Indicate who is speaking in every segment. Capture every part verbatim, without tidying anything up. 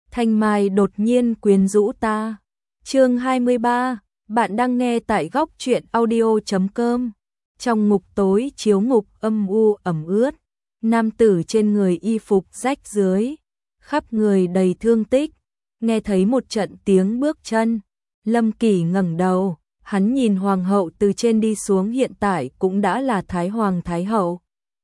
Speaker 1: Thanh Mai đột nhiên quyến rũ ta. Chương hai mươi ba, bạn đang nghe tại góc truyện audio chấm com. Trong ngục tối chiếu ngục âm u ẩm ướt, nam tử trên người y phục rách rưới, khắp người đầy thương tích, nghe thấy một trận tiếng bước chân. Lâm Kỳ ngẩng đầu, hắn nhìn hoàng hậu từ trên đi xuống, hiện tại cũng đã là Thái Hoàng Thái Hậu.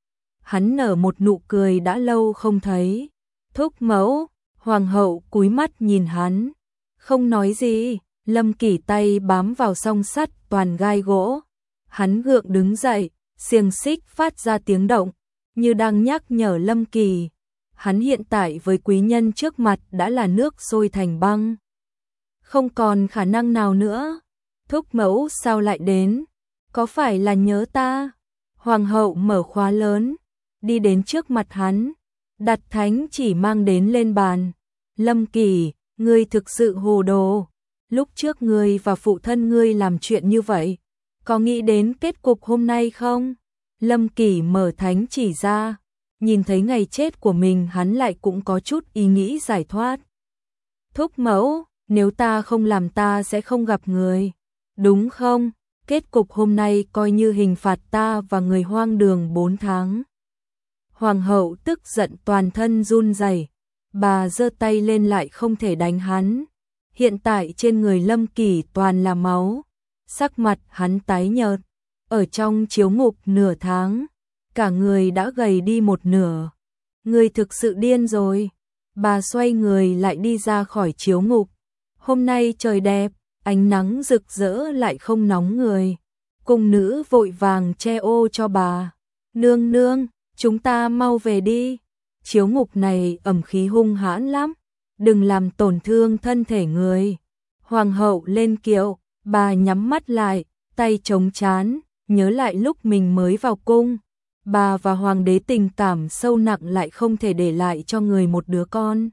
Speaker 1: Hắn nở một nụ cười đã lâu không thấy. Thúc mẫu, hoàng hậu cúi mắt nhìn hắn, không nói gì. Lâm Kỳ tay bám vào song sắt toàn gai gỗ. Hắn gượng đứng dậy, xiềng xích phát ra tiếng động, như đang nhắc nhở Lâm Kỳ. Hắn hiện tại với quý nhân trước mặt đã là nước sôi thành băng, không còn khả năng nào nữa. Thúc mẫu sao lại đến? Có phải là nhớ ta? Hoàng hậu mở khóa lớn, đi đến trước mặt hắn, đặt thánh chỉ mang đến lên bàn. Lâm Kỳ, ngươi thực sự hồ đồ. Lúc trước ngươi và phụ thân ngươi làm chuyện như vậy, có nghĩ đến kết cục hôm nay không? Lâm Kỳ mở thánh chỉ ra, nhìn thấy ngày chết của mình, hắn lại cũng có chút ý nghĩ giải thoát. Thúc mẫu, nếu ta không làm ta sẽ không gặp người, đúng không? Kết cục hôm nay coi như hình phạt ta và người hoang đường bốn tháng. Hoàng hậu tức giận toàn thân run rẩy, bà giơ tay lên lại không thể đánh hắn. Hiện tại trên người Lâm Kỳ toàn là máu, sắc mặt hắn tái nhợt, ở trong chiếu ngục nửa tháng, cả người đã gầy đi một nửa. Người thực sự điên rồi. Bà xoay người lại đi ra khỏi chiếu ngục. Hôm nay trời đẹp, ánh nắng rực rỡ lại không nóng người. Cung nữ vội vàng che ô cho bà. Nương nương, chúng ta mau về đi. Chiếu ngục này ẩm khí hung hãn lắm, đừng làm tổn thương thân thể người. Hoàng hậu lên kiệu, bà nhắm mắt lại, tay chống trán, nhớ lại lúc mình mới vào cung. Bà và hoàng đế tình cảm sâu nặng lại không thể để lại cho người một đứa con.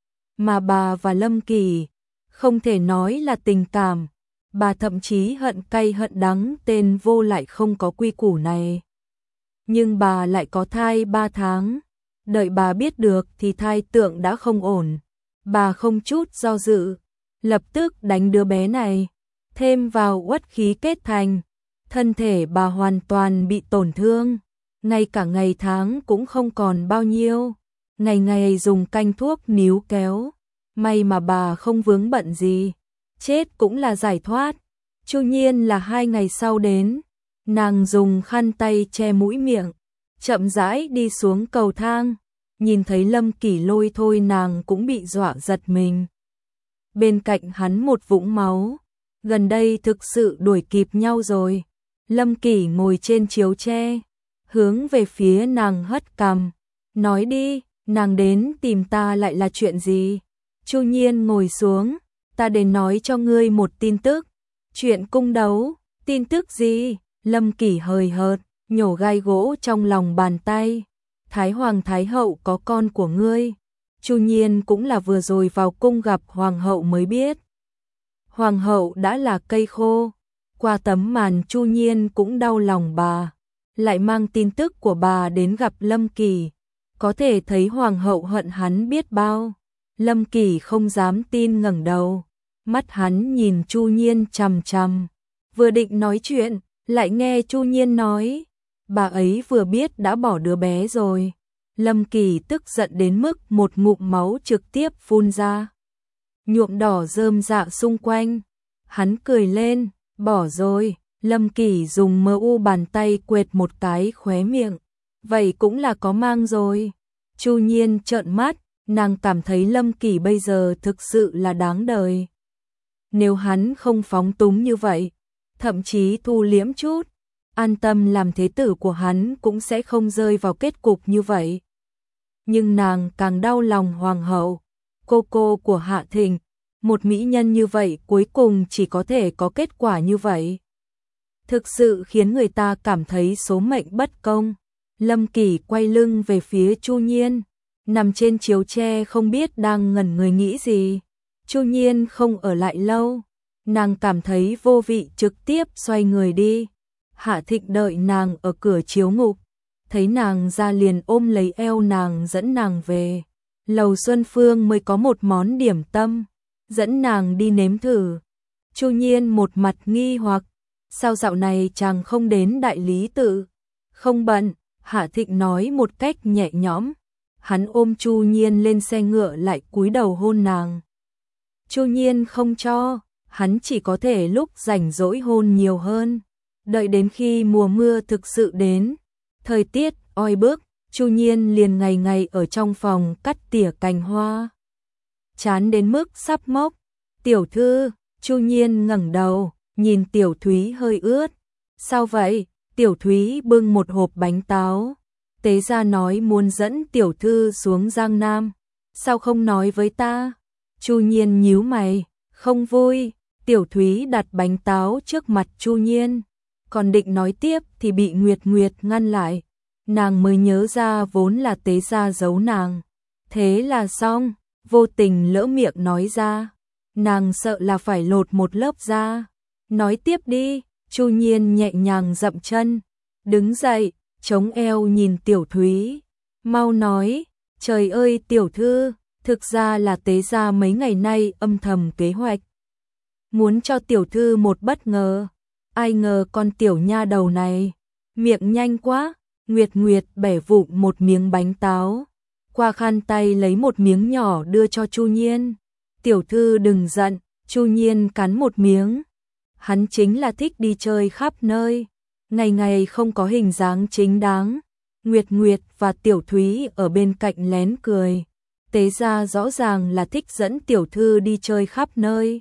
Speaker 1: Mà bà và Lâm Kỳ không thể nói là tình cảm, bà thậm chí hận cay hận đắng tên vô lại không có quy củ này. Nhưng bà lại có thai ba tháng, đợi bà biết được thì thai tượng đã không ổn. Bà không chút do dự, lập tức đánh đứa bé này, thêm vào uất khí kết thành, thân thể bà hoàn toàn bị tổn thương, ngay cả ngày tháng cũng không còn bao nhiêu, ngày ngày dùng canh thuốc níu kéo, may mà bà không vướng bận gì, chết cũng là giải thoát. Chu Nhiên là hai ngày sau đến, nàng dùng khăn tay che mũi miệng, chậm rãi đi xuống cầu thang. Nhìn thấy Lâm Kỳ lôi thôi nàng cũng bị dọa giật mình. Bên cạnh hắn một vũng máu, gần đây thực sự đuổi kịp nhau rồi. Lâm Kỳ ngồi trên chiếu tre, hướng về phía nàng hất cằm, nói đi, nàng đến tìm ta lại là chuyện gì? Chu Nhiên ngồi xuống, ta đến nói cho ngươi một tin tức. Chuyện cung đấu, tin tức gì? Lâm Kỳ hời hợt, nhổ gai gỗ trong lòng bàn tay. Thái Hoàng Thái Hậu có con của ngươi. Chu Nhiên cũng là vừa rồi vào cung gặp Hoàng hậu mới biết. Hoàng hậu đã là cây khô. Qua tấm màn Chu Nhiên cũng đau lòng bà. Lại mang tin tức của bà đến gặp Lâm Kỳ. Có thể thấy Hoàng hậu hận hắn biết bao. Lâm Kỳ không dám tin ngẩng đầu. Mắt hắn nhìn Chu Nhiên chằm chằm. Vừa định nói chuyện, lại nghe Chu Nhiên nói. Bà ấy vừa biết đã bỏ đứa bé rồi. Lâm Kỳ tức giận đến mức một ngụm máu trực tiếp phun ra, nhuộm đỏ rơm rạ xung quanh. Hắn cười lên, bỏ rồi. Lâm Kỳ dùng mờ u bàn tay quệt một cái khóe miệng. Vậy cũng là có mang rồi. Chu Nhiên trợn mắt, nàng cảm thấy Lâm Kỳ bây giờ thực sự là đáng đời. Nếu hắn không phóng túng như vậy, thậm chí thu liễm chút, an tâm làm thế tử của hắn cũng sẽ không rơi vào kết cục như vậy. Nhưng nàng càng đau lòng hoàng hậu, cô cô của Hạ Thịnh, một mỹ nhân như vậy cuối cùng chỉ có thể có kết quả như vậy. Thực sự khiến người ta cảm thấy số mệnh bất công. Lâm Kỳ quay lưng về phía Chu Nhiên, nằm trên chiếu tre không biết đang ngẩn người nghĩ gì. Chu Nhiên không ở lại lâu, nàng cảm thấy vô vị trực tiếp xoay người đi. Hạ Thịnh đợi nàng ở cửa chiếu ngục, thấy nàng ra liền ôm lấy eo nàng dẫn nàng về. Lầu Xuân Phương mới có một món điểm tâm, dẫn nàng đi nếm thử. Chu Nhiên một mặt nghi hoặc, sao dạo này chàng không đến đại lý tự? Không bận, Hạ Thịnh nói một cách nhẹ nhõm. Hắn ôm Chu Nhiên lên xe ngựa lại cúi đầu hôn nàng. Chu Nhiên không cho, hắn chỉ có thể lúc rảnh rỗi hôn nhiều hơn. Đợi đến khi mùa mưa thực sự đến, thời tiết oi bức, Chu Nhiên liền ngày ngày ở trong phòng cắt tỉa cành hoa. Chán đến mức sắp mốc. Tiểu thư, Chu Nhiên ngẩng đầu, nhìn Tiểu Thúy hơi ướt. Sao vậy? Tiểu Thúy bưng một hộp bánh táo. Tế gia nói muốn dẫn tiểu thư xuống Giang Nam. Sao không nói với ta? Chu Nhiên nhíu mày, không vui. Tiểu Thúy đặt bánh táo trước mặt Chu Nhiên. Còn định nói tiếp thì bị Nguyệt Nguyệt ngăn lại. Nàng mới nhớ ra vốn là Tế gia giấu nàng. Thế là xong, vô tình lỡ miệng nói ra. Nàng sợ là phải lột một lớp da. Nói tiếp đi, Chu Nhiên nhẹ nhàng dậm chân. Đứng dậy, chống eo nhìn Tiểu Thúy. Mau nói, trời ơi tiểu thư, thực ra là Tế gia mấy ngày nay âm thầm kế hoạch. Muốn cho tiểu thư một bất ngờ. Ai ngờ con tiểu nha đầu này, miệng nhanh quá. Nguyệt Nguyệt bẻ vụn một miếng bánh táo. Qua khăn tay lấy một miếng nhỏ đưa cho Chu Nhiên. Tiểu thư đừng giận, Chu Nhiên cắn một miếng. Hắn chính là thích đi chơi khắp nơi. Ngày ngày không có hình dáng chính đáng. Nguyệt Nguyệt và Tiểu Thúy ở bên cạnh lén cười. Tế gia rõ ràng là thích dẫn tiểu thư đi chơi khắp nơi.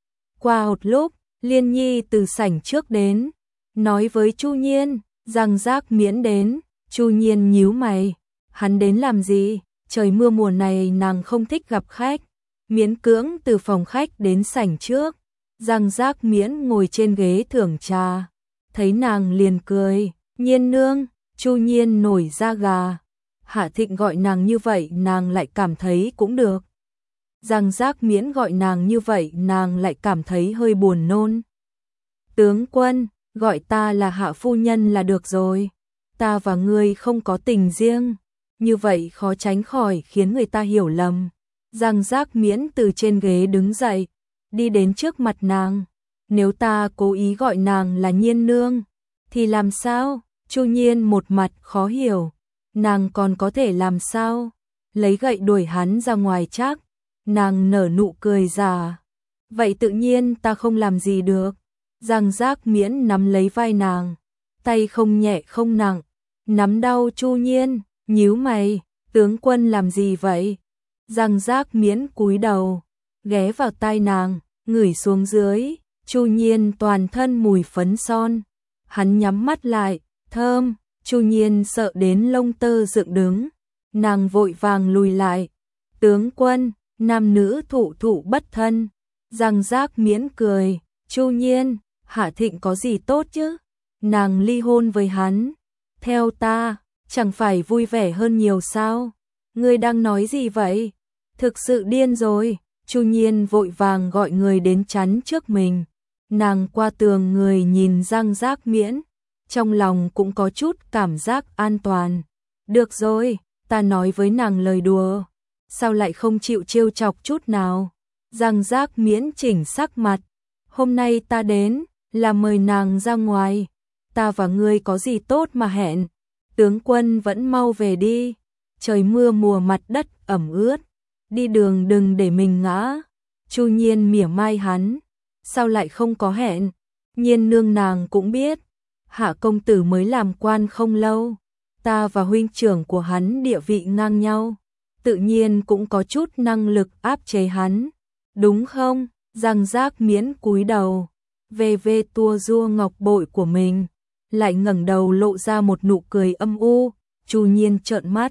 Speaker 1: Qua một lúc, Liên Nhi từ sảnh trước đến, nói với Chu Nhiên, rằng Giác Miễn đến. Chu Nhiên nhíu mày, hắn đến làm gì? Trời mưa mùa này nàng không thích gặp khách. Miễn cưỡng từ phòng khách đến sảnh trước. Giang Giác Miễn ngồi trên ghế thưởng trà, thấy nàng liền cười, Nhiên nương. Chu Nhiên nổi da gà. Hạ Thịnh gọi nàng như vậy nàng lại cảm thấy cũng được. Giang Giác Miễn gọi nàng như vậy nàng lại cảm thấy hơi buồn nôn. Tướng quân, gọi ta là Hạ phu nhân là được rồi. Ta và ngươi không có tình riêng, như vậy khó tránh khỏi khiến người ta hiểu lầm. Giang Giác Miễn từ trên ghế đứng dậy, đi đến trước mặt nàng. Nếu ta cố ý gọi nàng là Nhiên nương, thì làm sao? Chu Nhiên một mặt khó hiểu. Nàng còn có thể làm sao? Lấy gậy đuổi hắn ra ngoài chắc. Nàng nở nụ cười già. Vậy tự nhiên ta không làm gì được. Giang Giác Miễn nắm lấy vai nàng, tay không nhẹ không nặng, nắm đau Chu Nhiên, nhíu mày, tướng quân làm gì vậy? Giang Giác Miễn cúi đầu, ghé vào tai nàng, ngửi xuống dưới. Chu Nhiên toàn thân mùi phấn son. Hắn nhắm mắt lại, thơm. Chu Nhiên sợ đến lông tơ dựng đứng. Nàng vội vàng lùi lại. Tướng quân, nam nữ thụ thụ bất thân. Giang Giác Miễn cười. Chu Nhiên, Hạ Thịnh có gì tốt chứ? Nàng ly hôn với hắn. Theo ta, chẳng phải vui vẻ hơn nhiều sao? Ngươi đang nói gì vậy? Thực sự điên rồi. Chu Nhiên vội vàng gọi người đến chắn trước mình. Nàng qua tường người nhìn Giang Giác Miễn, trong lòng cũng có chút cảm giác an toàn. Được rồi, ta nói với nàng lời đùa, sao lại không chịu trêu chọc chút nào? Giang Giác Miễn chỉnh sắc mặt, hôm nay ta đến là mời nàng ra ngoài, ta và ngươi có gì tốt mà hẹn? Tướng quân vẫn mau về đi, trời mưa mùa mặt đất ẩm ướt, đi đường đừng để mình ngã. Chu Nhiên mỉa mai hắn, sao lại không có hẹn? Nhiên nương nàng cũng biết, Hạ công tử mới làm quan không lâu, ta và huynh trưởng của hắn địa vị ngang nhau, tự nhiên cũng có chút năng lực áp chế hắn, đúng không? Giang Giác Miễn cúi đầu, về về tua rua ngọc bội của mình, lại ngẩng đầu lộ ra một nụ cười âm u. Chu Nhiên trợn mắt,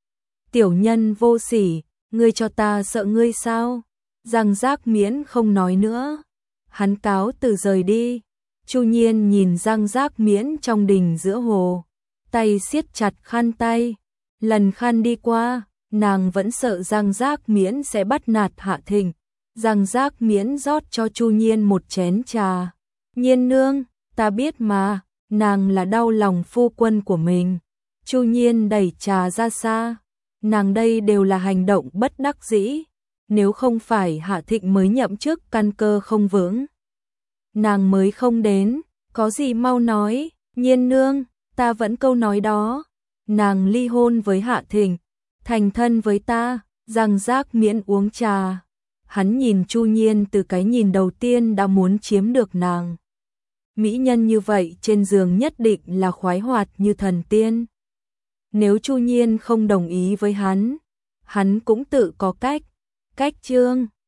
Speaker 1: tiểu nhân vô sỉ, ngươi cho ta sợ ngươi sao? Giang Giác Miễn không nói nữa, hắn cáo từ rời đi. Chu Nhiên nhìn Giang Giác Miễn trong đình giữa hồ, tay siết chặt khăn tay. Lần khăn đi qua, nàng vẫn sợ Giang Giác Miễn sẽ bắt nạt Hạ Thịnh. Giang Giác Miễn rót cho Chu Nhiên một chén trà. Nhiên nương, ta biết mà, nàng là đau lòng phu quân của mình. Chu Nhiên đẩy trà ra xa. nàng đây đều là hành động bất đắc dĩ, nếu không phải Hạ Thịnh mới nhậm chức căn cơ không vững, nàng mới không đến, có gì mau nói, Nhiên nương, ta vẫn câu nói đó, nàng ly hôn với Hạ Thịnh, thành thân với ta, rằng rác miễn uống trà. Hắn nhìn Chu Nhiên từ cái nhìn đầu tiên đã muốn chiếm được nàng. Mỹ nhân như vậy trên giường nhất định là khoái hoạt như thần tiên. Nếu Chu Nhiên không đồng ý với hắn, hắn cũng tự có cách, cách trương.